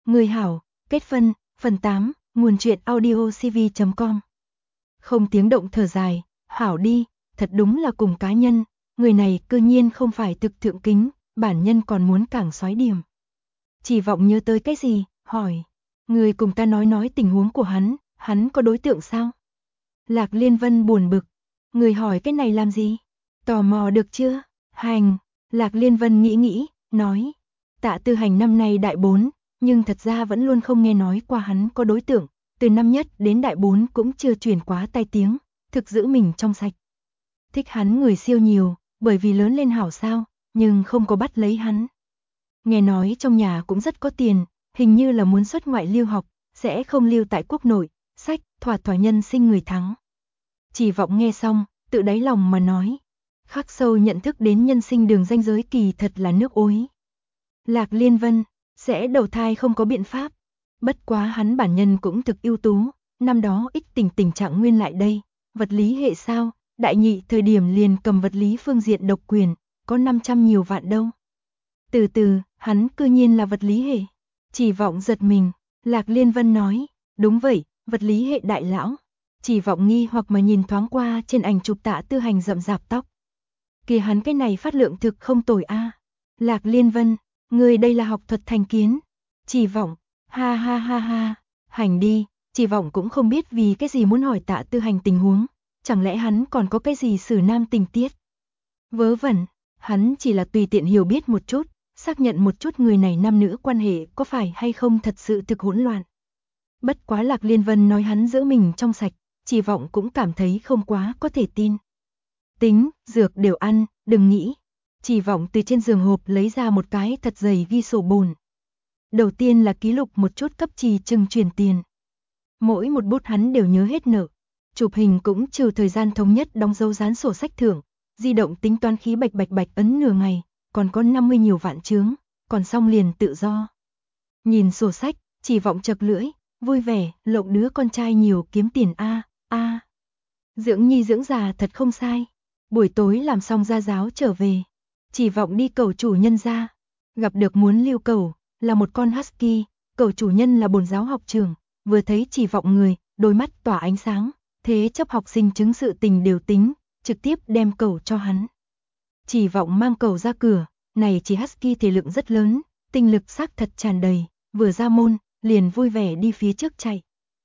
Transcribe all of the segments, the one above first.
Người hảo, kết phân, phần 8, nguồn truyện audio cv.com. Không tiếng động thở dài, hảo đi, thật đúng là cùng cá nhân, người này cư nhiên không phải thực thượng kính, bản nhân còn muốn cảng xoái điểm. Chỉ vọng nhớ tới cái gì, hỏi, người cùng ta nói tình huống của hắn có đối tượng sao? Lạc Liên Vân buồn bực, người hỏi cái này làm gì? Tò mò được chưa? Hành, Lạc Liên Vân nghĩ, nói, Tạ Tư Hành năm nay đại 4, nhưng thật ra vẫn luôn không nghe nói qua hắn có đối tượng, từ năm nhất đến đại 4 cũng chưa truyền quá tai tiếng, thực giữ mình trong sạch. Thích hắn người siêu nhiều, bởi vì lớn lên hảo sao, nhưng không có bắt lấy hắn. Nghe nói trong nhà cũng rất có tiền, hình như là muốn xuất ngoại lưu học, sẽ không lưu tại quốc nội, sách, thỏa nhân sinh người thắng. Chỉ vọng nghe xong, tự đáy lòng mà nói, khắc sâu nhận thức đến nhân sinh đường ranh giới kỳ thật là nước ối. Lạc Liên Vân, sẽ đầu thai không có biện pháp. Bất quá hắn bản nhân cũng thực ưu tú, năm đó ích tình trạng nguyên lại đây, vật lý hệ sao, đại nhị thời điểm liền cầm vật lý phương diện độc quyền, có 500 nhiều vạn đâu. Từ hắn cư nhiên là vật lý hệ. Chỉ vọng giật mình, Lạc Liên Vân nói, đúng vậy, vật lý hệ đại lão. Chỉ vọng nghi hoặc mà nhìn thoáng qua trên ảnh chụp Tạ Tư Hành rậm rạp tóc. Kìa hắn cái này phát lượng thực không tồi a. Lạc Liên Vân, người đây là học thuật thành kiến. Chỉ vọng, ha, hành đi, chỉ vọng cũng không biết vì cái gì muốn hỏi Tạ Tư Hành tình huống, chẳng lẽ hắn còn có cái gì xử nam tình tiết. Vớ vẩn, hắn chỉ là tùy tiện hiểu biết một chút, xác nhận một chút người này nam nữ quan hệ có phải hay không thật sự thực hỗn loạn. Bất quá Lạc Liên Vân nói hắn giữ mình trong sạch, chỉ vọng cũng cảm thấy không quá có thể tin. Tính, dược đều ăn, đừng nghĩ. Chỉ vọng từ trên giường hộp lấy ra một cái thật dày ghi sổ bồn. Đầu tiên là ký lục một chút cấp trì chừng truyền tiền. Mỗi một bút hắn đều nhớ hết nợ. Chụp hình cũng trừ thời gian thống nhất đóng dấu dán sổ sách thưởng. Di động tính toán khí bạch ấn nửa ngày, còn có 50 nhiều vạn chướng, còn xong liền tự do. Nhìn sổ sách, chỉ vọng chật lưỡi, vui vẻ, lộng đứa con trai nhiều kiếm tiền a. Dưỡng nhi dưỡng già thật không sai. Buổi tối làm xong gia giáo trở về, chỉ vọng đi cầu chủ nhân ra, gặp được muốn lưu cầu, là một con husky, cầu chủ nhân là bổn giáo học trường, vừa thấy chỉ vọng người, đôi mắt tỏa ánh sáng, thế chấp học sinh chứng sự tình đều tính, trực tiếp đem cầu cho hắn. Chỉ vọng mang cầu ra cửa, này chỉ husky thể lượng rất lớn, tinh lực xác thật tràn đầy, vừa ra môn, liền vui vẻ đi phía trước chạy.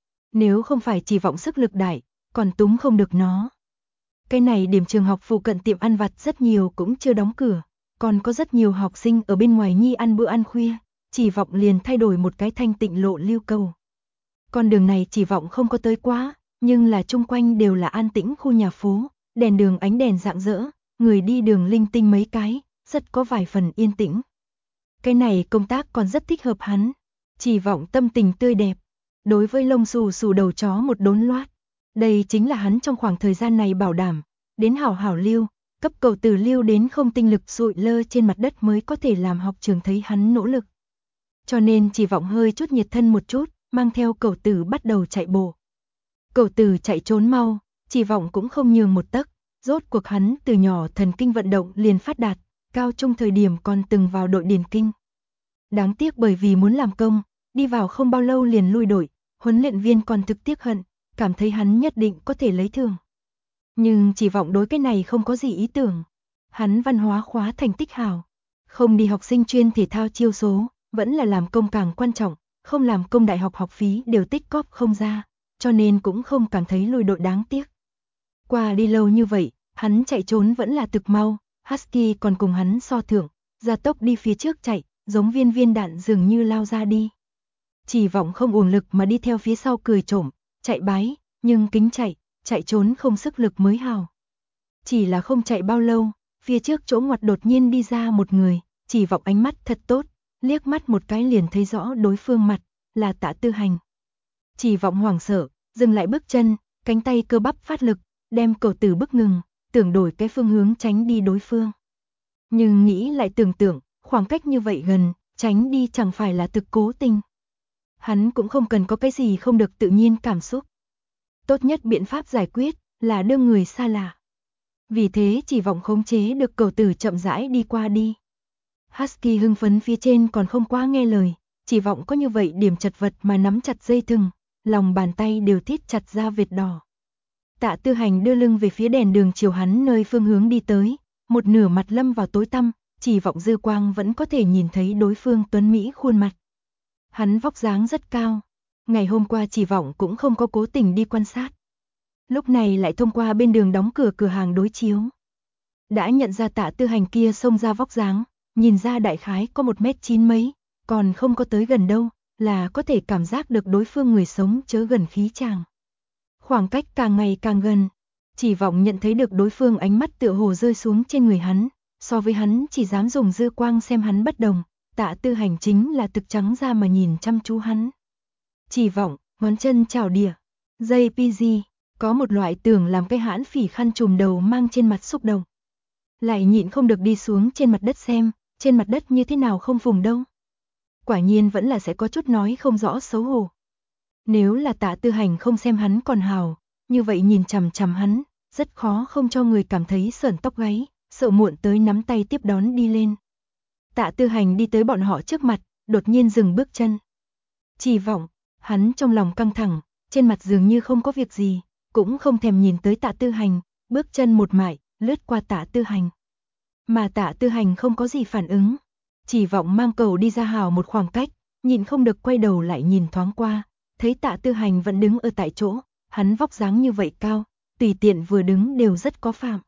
Nếu không phải chỉ vọng sức lực đại, còn túm không được nó. Cái này điểm trường học phụ cận tiệm ăn vặt rất nhiều cũng chưa đóng cửa, còn có rất nhiều học sinh ở bên ngoài nhi ăn bữa ăn khuya, chỉ vọng liền thay đổi một cái thanh tịnh lộ lưu cầu. Con đường này chỉ vọng không có tới quá, nhưng là chung quanh đều là an tĩnh khu nhà phố, đèn đường ánh đèn rạng rỡ, người đi đường linh tinh mấy cái, rất có vài phần yên tĩnh. Cái này công tác còn rất thích hợp hắn, chỉ vọng tâm tình tươi đẹp, đối với lông xù đầu chó một đốn loát. Đây chính là hắn trong khoảng thời gian này bảo đảm, đến hảo lưu, cấp cầu từ lưu đến không tinh lực sụi lơ trên mặt đất mới có thể làm học trường thấy hắn nỗ lực. Cho nên chỉ vọng hơi chút nhiệt thân một chút, mang theo cầu tử bắt đầu chạy bộ. Cầu tử chạy trốn mau, chỉ vọng cũng không nhường một tấc, rốt cuộc hắn từ nhỏ thần kinh vận động liền phát đạt, cao trung thời điểm còn từng vào đội điền kinh. Đáng tiếc bởi vì muốn làm công, đi vào không bao lâu liền lui đội, huấn luyện viên còn thực tiếc hận, cảm thấy hắn nhất định có thể lấy thưởng. Nhưng chỉ vọng đối cái này không có gì ý tưởng. Hắn văn hóa khóa thành tích hảo, không đi học sinh chuyên thể thao chiêu số, vẫn là làm công càng quan trọng, không làm công đại học học phí đều tích cóp không ra, cho nên cũng không cảm thấy lui đội đáng tiếc. Qua đi lâu như vậy, hắn chạy trốn vẫn là thực mau, husky còn cùng hắn so thưởng, gia tốc đi phía trước chạy, giống viên đạn dường như lao ra đi. Chỉ vọng không uổng lực mà đi theo phía sau cười trộm, chạy bái, nhưng kính chạy trốn không sức lực mới hào. Chỉ là không chạy bao lâu, phía trước chỗ ngoặt đột nhiên đi ra một người, chỉ vọng ánh mắt thật tốt, liếc mắt một cái liền thấy rõ đối phương mặt, là Tạ Tư Hành. Chỉ vọng hoảng sợ, dừng lại bước chân, cánh tay cơ bắp phát lực, đem cầu tử bức ngừng, tưởng đổi cái phương hướng tránh đi đối phương. Nhưng nghĩ lại tưởng, khoảng cách như vậy gần, tránh đi chẳng phải là thực cố tình. Hắn cũng không cần có cái gì không được tự nhiên cảm xúc. Tốt nhất biện pháp giải quyết là đưa người xa lạ. Vì thế chỉ vọng khống chế được cầu tử chậm rãi đi qua đi. Husky hưng phấn phía trên còn không quá nghe lời, Chỉ Vọng có như vậy điểm chật vật mà nắm chặt dây thừng, lòng bàn tay đều thít chặt ra vệt đỏ. Tạ Tư Hành đưa lưng về phía đèn đường chiều hắn nơi phương hướng đi tới, một nửa mặt lâm vào tối tăm, Chỉ Vọng dư quang vẫn có thể nhìn thấy đối phương tuấn mỹ khuôn mặt. Hắn vóc dáng rất cao, ngày hôm qua Chỉ Vọng cũng không có cố tình đi quan sát. Lúc này lại thông qua bên đường đóng cửa cửa hàng đối chiếu. Đã nhận ra Tạ Tư Hành kia xông ra vóc dáng, nhìn ra đại khái có 1m9 mấy, còn không có tới gần đâu, là có thể cảm giác được đối phương người sống chớ gần khí chàng. Khoảng cách càng ngày càng gần, Chỉ Vọng nhận thấy được đối phương ánh mắt tựa hồ rơi xuống trên người hắn, so với hắn chỉ dám dùng dư quang xem hắn bất đồng, Tạ Tư Hành chính là thực trắng ra mà nhìn chăm chú hắn. Chỉ Vọng, ngón chân chảo đĩa, JPG, có một loại tưởng làm cái hãn phỉ khăn trùm đầu mang trên mặt xúc động. Lại nhịn không được đi xuống trên mặt đất xem, trên mặt đất như thế nào không vùng đâu. Quả nhiên vẫn là sẽ có chút nói không rõ xấu hổ. Nếu là Tạ Tư Hành không xem hắn còn hào, như vậy nhìn chằm chằm hắn, rất khó không cho người cảm thấy sởn tóc gáy, sợ muộn tới nắm tay tiếp đón đi lên. Tạ Tư Hành đi tới bọn họ trước mặt, đột nhiên dừng bước chân. Chỉ Vọng, hắn trong lòng căng thẳng, trên mặt dường như không có việc gì, cũng không thèm nhìn tới Tạ Tư Hành, bước chân một mại, lướt qua Tạ Tư Hành. Mà Tạ Tư Hành không có gì phản ứng. Chỉ Vọng mang cầu đi ra hào một khoảng cách, nhịn không được quay đầu lại nhìn thoáng qua, thấy Tạ Tư Hành vẫn đứng ở tại chỗ, hắn vóc dáng như vậy cao, tùy tiện vừa đứng đều rất có phạm.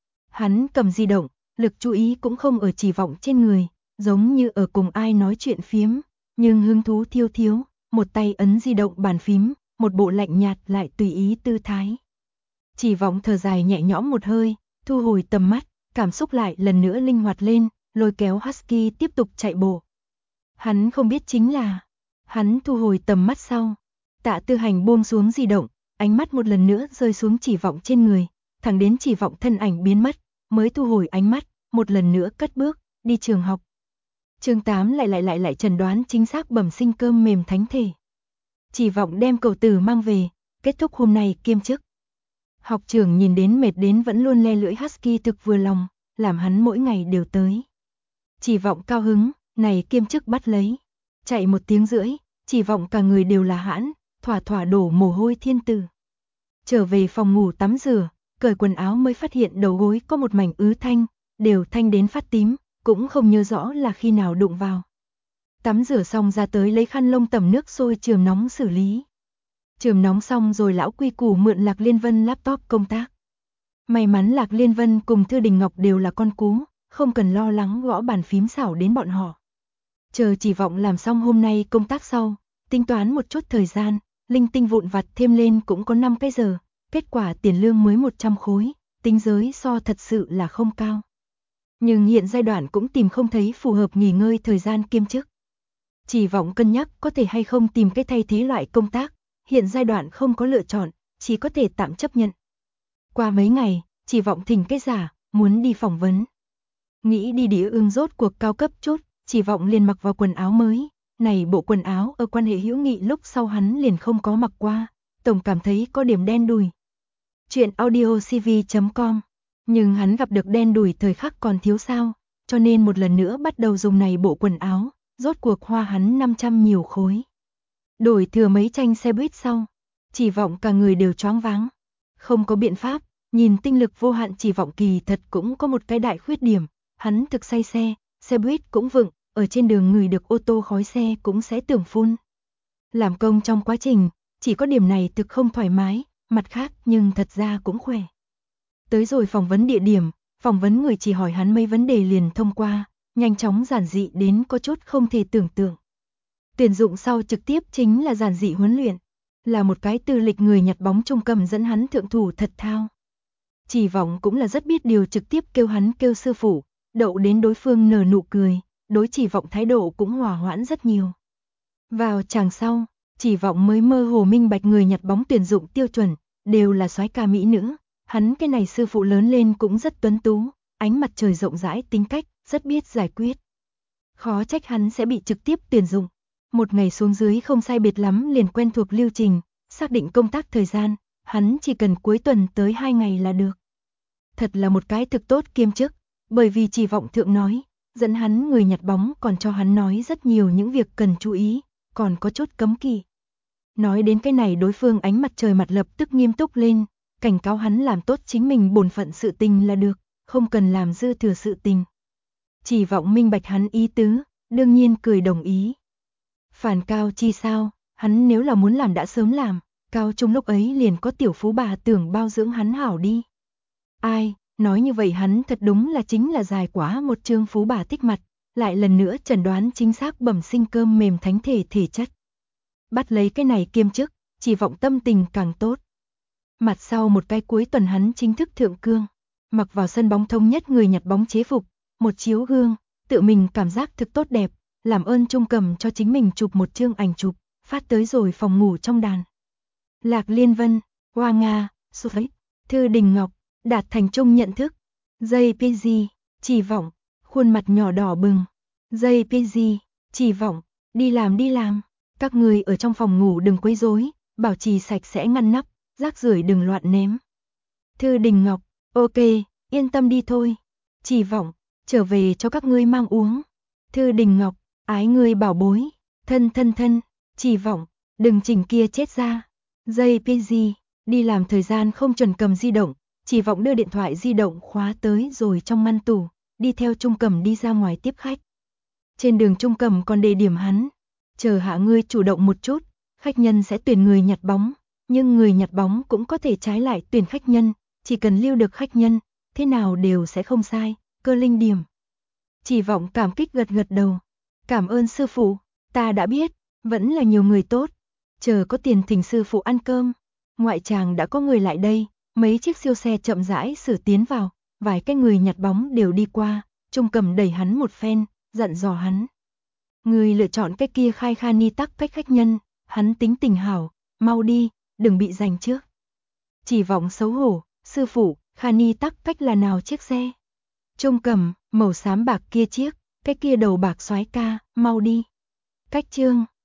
Hắn cầm di động, lực chú ý cũng không ở Chỉ Vọng trên người, giống như ở cùng ai nói chuyện phiếm, nhưng hứng thú thiêu thiếu, một tay ấn di động bàn phím, một bộ lạnh nhạt lại tùy ý tư thái. Chỉ Vọng thở dài nhẹ nhõm một hơi, thu hồi tầm mắt, cảm xúc lại lần nữa linh hoạt lên, lôi kéo Husky tiếp tục chạy bộ. Hắn không biết chính là, hắn thu hồi tầm mắt sau, Tạ Tư Hành buông xuống di động, ánh mắt một lần nữa rơi xuống Chỉ Vọng trên người, thẳng đến Chỉ Vọng thân ảnh biến mất, mới thu hồi ánh mắt, một lần nữa cất bước, đi trường học. Chương 8 lại chẩn đoán chính xác bẩm sinh cơm mềm thánh thể. Chỉ Vọng đem cậu tử mang về, kết thúc hôm nay kiêm chức. Học trưởng nhìn đến mệt đến vẫn luôn le lưỡi Husky thực vừa lòng, làm hắn mỗi ngày đều tới. Chỉ Vọng cao hứng, này kiêm chức bắt lấy. Chạy 1 tiếng rưỡi, Chỉ Vọng cả người đều là hãn, thỏa đổ mồ hôi thiên tử. Trở về phòng ngủ tắm rửa, cởi quần áo mới phát hiện đầu gối có một mảnh ứ thanh, đều thanh đến phát tím, cũng không nhớ rõ là khi nào đụng vào. Tắm rửa xong ra tới lấy khăn lông tẩm nước sôi chườm nóng xử lý. Chườm nóng xong rồi lão quy củ mượn Lạc Liên Vân laptop công tác. May mắn Lạc Liên Vân cùng Thư Đình Ngọc đều là con cú, không cần lo lắng gõ bàn phím xảo đến bọn họ. Chờ Chỉ Vọng làm xong hôm nay công tác sau, tính toán một chút thời gian, linh tinh vụn vặt thêm lên cũng có 5 cái giờ, kết quả tiền lương mới 100 khối, tính giới so thật sự là không cao. Nhưng hiện giai đoạn cũng tìm không thấy phù hợp nghỉ ngơi thời gian kiêm chức. Chỉ Vọng cân nhắc có thể hay không tìm cái thay thế loại công tác, hiện giai đoạn không có lựa chọn, chỉ có thể tạm chấp nhận. Qua mấy ngày, Chỉ Vọng thỉnh cái giả, muốn đi phỏng vấn. Nghĩ đi đĩa ương rốt cuộc cao cấp chút, Chỉ Vọng liền mặc vào quần áo mới, này bộ quần áo ở quan hệ hữu nghị lúc sau hắn liền không có mặc qua, tổng cảm thấy có điểm đen đùi. Chuyện audiocv.com, nhưng hắn gặp được đen đùi thời khắc còn thiếu sao, cho nên một lần nữa bắt đầu dùng này bộ quần áo, rốt cuộc hoa hắn 500 nhiều khối. Đổi thừa mấy tranh xe buýt sau, Chỉ Vọng cả người đều choáng váng. Không có biện pháp, nhìn tinh lực vô hạn Chỉ Vọng kỳ thật cũng có một cái đại khuyết điểm, hắn thực say xe buýt cũng vựng, ở trên đường ngửi được ô tô khói xe cũng sẽ tưởng phun. Làm công trong quá trình, chỉ có điểm này thực không thoải mái, mặt khác nhưng thật ra cũng khỏe. Tới rồi phỏng vấn địa điểm, phỏng vấn người chỉ hỏi hắn mấy vấn đề liền thông qua, nhanh chóng giản dị đến có chút không thể tưởng tượng. Tuyển dụng sau trực tiếp chính là giản dị huấn luyện, là một cái tư lịch người nhặt bóng trung cầm dẫn hắn thượng thủ thật thao. Chỉ Vọng cũng là rất biết điều, trực tiếp kêu hắn kêu sư phụ, đậu đến đối phương nở nụ cười, đối Chỉ Vọng thái độ cũng hòa hoãn rất nhiều. Vào chàng sau, Chỉ Vọng mới mơ hồ minh bạch người nhặt bóng tuyển dụng tiêu chuẩn, đều là soái ca mỹ nữ, hắn cái này sư phụ lớn lên cũng rất tuấn tú, ánh mặt trời rộng rãi, tính cách, rất biết giải quyết. Khó trách hắn sẽ bị trực tiếp tuyển dụng. Một ngày xuống dưới không sai biệt lắm liền quen thuộc lưu trình, xác định công tác thời gian, hắn chỉ cần cuối tuần tới 2 ngày là được. Thật là một cái thực tốt kiêm chức, bởi vì Chỉ Vọng thượng nói, dẫn hắn người nhặt bóng còn cho hắn nói rất nhiều những việc cần chú ý, còn có chút cấm kỵ. Nói đến cái này đối phương ánh mặt trời mặt lập tức nghiêm túc lên, cảnh cáo hắn làm tốt chính mình bổn phận sự tình là được, không cần làm dư thừa sự tình. Chỉ vọng minh bạch hắn ý tứ, đương nhiên cười đồng ý. Phản Cao Chi sao, hắn nếu là muốn làm đã sớm làm, Cao Trung lúc ấy liền có tiểu phú bà tưởng bao dưỡng hắn hảo đi. Ai, nói như vậy hắn thật đúng là chính là dài quá một chương phú bà thích mặt, lại lần nữa chẩn đoán chính xác bẩm sinh cơm mềm thánh thể thể chất. Bắt lấy cái này kiêm chức, chỉ vọng tâm tình càng tốt. Mặt sau một cái cuối tuần hắn chính thức thượng cương, mặc vào sân bóng thống nhất người nhặt bóng chế phục, một chiếu gương, tự mình cảm giác thực tốt đẹp, làm ơn Trung Cầm cho chính mình chụp một chương ảnh chụp, phát tới rồi phòng ngủ trong đàn. Lạc Liên Vân, Hoa Nga, Suối, Thư Đình Ngọc, Đạt Thành Trung nhận thức, JPG, chỉ vọng, khuôn mặt nhỏ đỏ bừng, JPG, chỉ vọng, đi làm, các người ở trong phòng ngủ đừng quấy rối, bảo trì sạch sẽ ngăn nắp, rác rưởi đừng loạn ném. Thư Đình Ngọc, ok, yên tâm đi thôi, chỉ vọng, trở về cho các ngươi mang uống. Thư Đình Ngọc, ái ngươi bảo bối, thân, chỉ vọng, đừng chỉnh kia chết ra. JPG, đi làm thời gian không chuẩn cầm di động, chỉ vọng đưa điện thoại di động khóa tới rồi trong ngăn tủ, đi theo Trung Cầm đi ra ngoài tiếp khách. Trên đường Trung Cầm còn đề điểm hắn, chờ hạ ngươi chủ động một chút, khách nhân sẽ tuyển người nhặt bóng, nhưng người nhặt bóng cũng có thể trái lại tuyển khách nhân, chỉ cần lưu được khách nhân, thế nào đều sẽ không sai, cơ linh điểm. Chỉ vọng cảm kích gật đầu, cảm ơn sư phụ, ta đã biết, vẫn là nhiều người tốt, chờ có tiền thỉnh sư phụ ăn cơm. Ngoại tràng đã có người lại đây, mấy chiếc siêu xe chậm rãi sửa tiến vào, vài cái người nhặt bóng đều đi qua, Trung Cầm đẩy hắn một phen, dặn dò hắn. Người lựa chọn cái kia khai Khani tắc cách khách nhân, hắn tính tình hảo, mau đi, đừng bị giành trước. Chỉ vọng xấu hổ, sư phụ, Khani tắc cách là nào chiếc xe? Trung Cầm, màu xám bạc kia chiếc, cái kia đầu bạc soái ca, mau đi. Cách chương